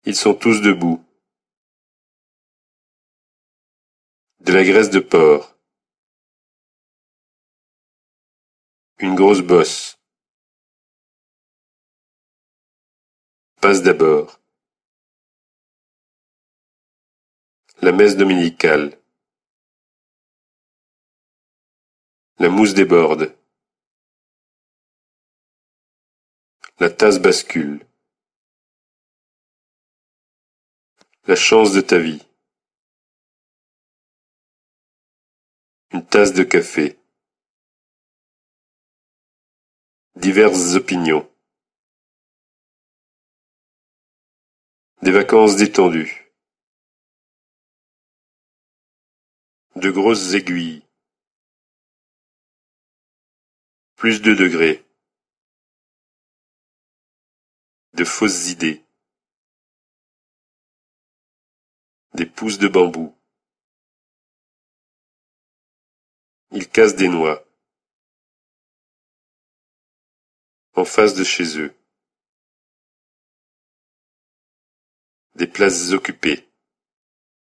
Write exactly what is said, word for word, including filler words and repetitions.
Ils sont tous debout. De la graisse de porc. Une grosse bosse. Passe d'abord. La messe dominicale. La mousse déborde. La tasse bascule. La chance de ta vie. Une tasse de café. Diverses opinions. Des vacances détendues. De grosses aiguilles. Plus deux degrés. De fausses idées. Des pousses de bambou. Ils cassent des noix. En face de chez eux. Des places occupées.